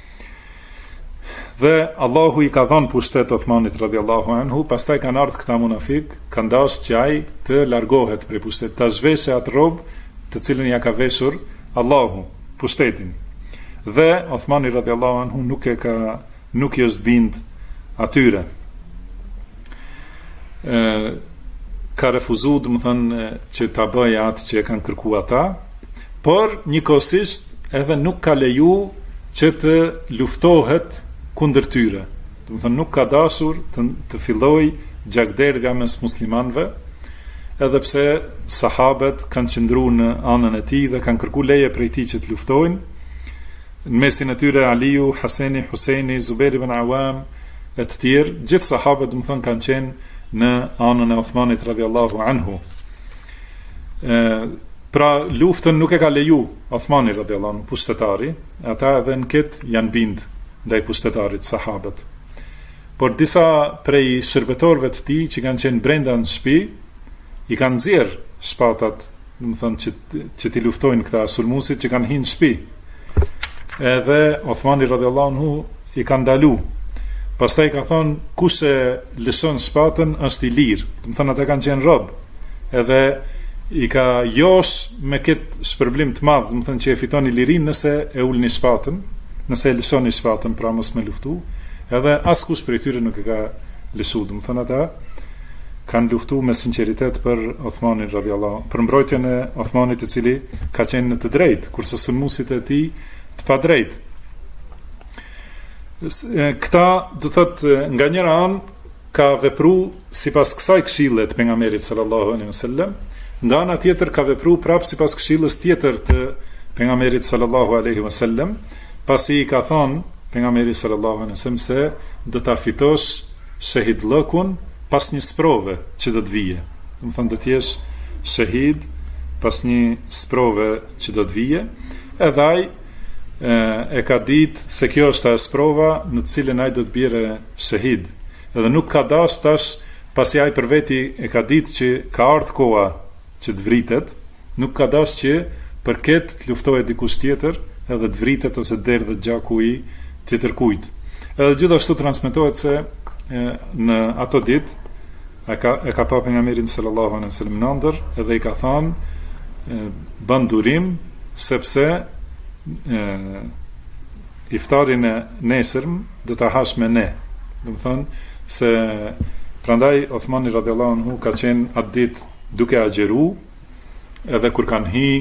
Dhe Allahu i ka dhënë pushtet Uthmanit radhiyallahu anhu, pastaj kanë ardhur këta munafik, kanë dashur që ai të largohet prej pushtetit, ta zhveshë atë robë të cilën ja ka veshur Allahu, pushtetin. Dhe Uthmani radhiyallahu anhu nuk i është bind atyre. Ka refuzuar, do të thënë, që ta bëjë atë që e kanë kërkuar ata, por njëkohësisht edhe nuk ka leju që të luftohet kundër tyre. Do të thënë nuk ka dashur të filloj gjakderga mes muslimanëve, edhe pse sahabët kanë qëndruar në anën e tij dhe kanë kërkuar leje prej tij që të luftojnë. Në mesin e tyre Aliu, Haseni, Huseini, Zuberi ibn Awam e të tjerë, gjithë sahabët kanë qenë në anën e Uthmanit radhiyallahu anhu. Pra luftën nuk e ka leju Uthmani radhiyallahu anhu, pushtetari, ata edhe në këtë janë bind ndaj pushtetarit sahabët. Por disa prej shërbetorëve të tij që kanë qenë brenda në shtëpi, i kanë nxjerr shpatat, që ti luftojnë këta sulmuesit që kanë hinë në shtëpi. Edhe Uthmani radhiyallahu anhu i ka ndalu. Pastaj ka thonë, kush e lëshon shpatën është i lirë. Do të thonë ata kanë qenë rob. Edhe i ka josh me këtë shpërblim të madh, do të thonë që e fiton i lirinë nëse e ulni shpatën, nëse e lëshoni shpatën pra mos me luftu. Edhe askush prej tyre nuk e ka lëshuar, do të thonë ata kanë luftuar me sinqeritet për Uthmanin radhiyallahu, për mbrojtjen e Uthmanit, i cili ka qenë në të drejtë, kurse sulmuesit e tij të padrejtë. Këta, do thotë, nga njëra anë ka vepruar sipas kësaj këshille të pejgamberit sallallahu alaihi wasallam, nga ana tjetër ka vepruar prapë sipas këshillës tjetër të pejgamberit sallallahu alaihi wasallam, pasi i ka thonë pejgamberi sallallahu alaihi wasallam se do ta fitosh shahidllëkun pas një sprove që do të vije. Do të thonë do të jesh shahid pas një sprove që do të vije. Edhe ai e ka ditë se kjo është ajo sprova në të cilën ai do të bjerë shahid. Edhe nuk ka dash tash, pasi ai për veti e ka ditë që ka ardhur koha që të vritet, nuk ka dash që për këtë të luftojë dikush tjetër, edhe të vritet ose të derdhet gjaku i tjetër kujt. Edhe gjithashtu transmetohet se në ato ditë e ka pa pejgamberin sallallahu alaihi wasallam në ëndër, edhe i ka thënë bën durim sepse iftarin e nesërm do ta hash me ne. Do të thonë se prandaj Uthmani radhiyallahu anhu ka qenë atë ditë duke agjeru, edhe kur kanë hi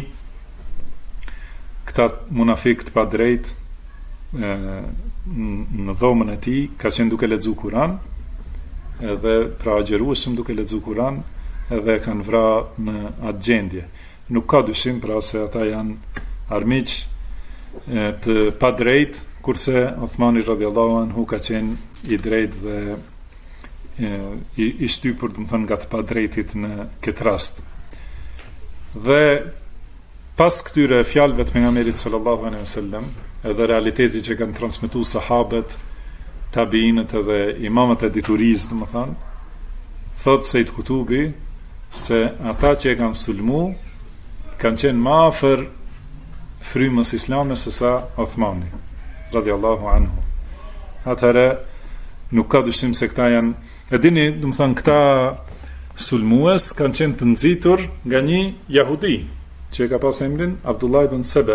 këta munafik të padrejt në dhomën e tij, ka qenë duke lexuar Kur'an, edhe pra agjerueshëm duke lexuar Kur'an, edhe kanë vrarë në atë gjendje. Nuk ka dyshim pra se ata janë armiq të padrejt, kurse Uthmani radhiyallahu anhu ka qenë i drejtë dhe i shtypur, do të thonë, nga të padrejtit në këtë rast. Dhe pas këtyre fjalëve të pejgamberit sallallahu alaihi wasallam, edhe realiteti që kanë transmetuar sahabët, tabiinët edhe imamët e diturisë, do të thonë, thot Said Kutubi se ata që e kanë sulmu kanë qenë më afër frymës islame se sa Uthmani radhiyallahu anhu. Atëherë nuk ka dyshim se këta janë, e dini, do të thonë, këta sulmues kanë qenë të nxitur nga një jahudi që e ka pas emrin Abdullah ibn Sebe.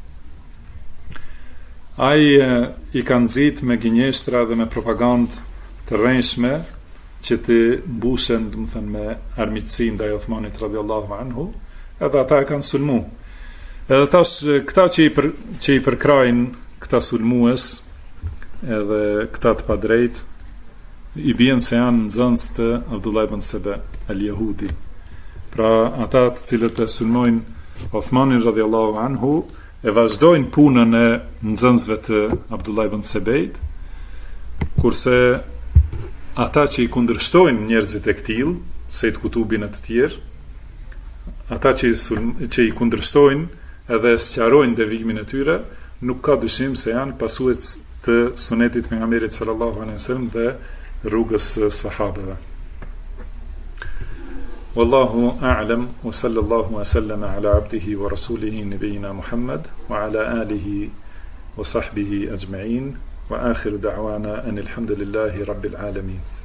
Ai i kanë nxit me gënjeshtra dhe me propagandë të rrënjshme që të mbusen, do të thënë, me armiqësi ndaj Uthmanit radhiyallahu anhu, edhe ata e kanë sulmu. Edhe tash këta që i përkrajnë këta sulmues edhe këta të padrejt, i bien se janë nxënës të Abdullah ibn Sebe al-Yahudi. Pra ata të cilët e sulmojnë Uthmanin radhiyallahu anhu e vazhdojnë punën e nxënësve të Abdullah ibn Sebeit, kurse ata që i kundërshtojnë njerëzit e këtill, Said Kutubin e të tjerë, ata që i kundërshtojnë edhe sqarojnë devimin e tyre, nuk ka dyshim se janë pasues të sunetit pejgamberit sallallahu alaihi wasallam dhe rrugës së sahabëve. Wallahu a'lam, wa sallallahu wa sallama ala abdihi wa rasulihi nabiyina Muhammad wa ala alihi wa sahbihi ajma'in, wa akhiru da'wana anil hamdulillahi rabbil alamin.